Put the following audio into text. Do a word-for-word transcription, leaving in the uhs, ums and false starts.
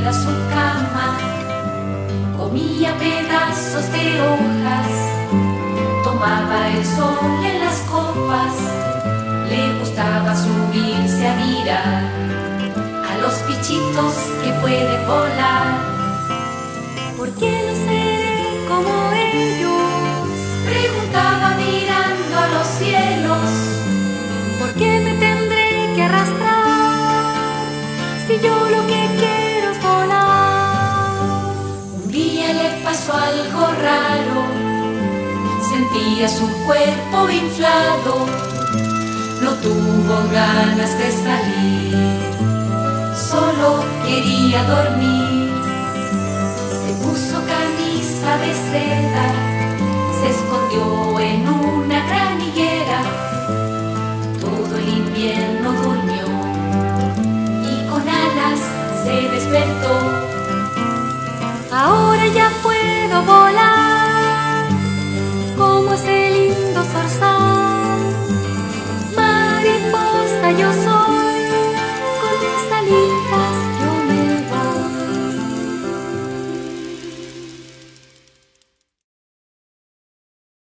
tendida su cama, comía pedazos de hojas, tomaba el sol en las copas, le gustaba subirse a mirar a los bichitos que pueden volar. ¿Por qué no seré como ellos?, preguntaba mirando a los cielos. ¿Por qué me tendré que arrastrar si yo lo que quiero es volar? Un día le pasó algo raro, sentía su cuerpo inflado, no tuvo ganas de salir, solo quería dormir. Se puso camisa de seda, se escondió en una gran higuera, todo el invierno durmió y con alas se despertó.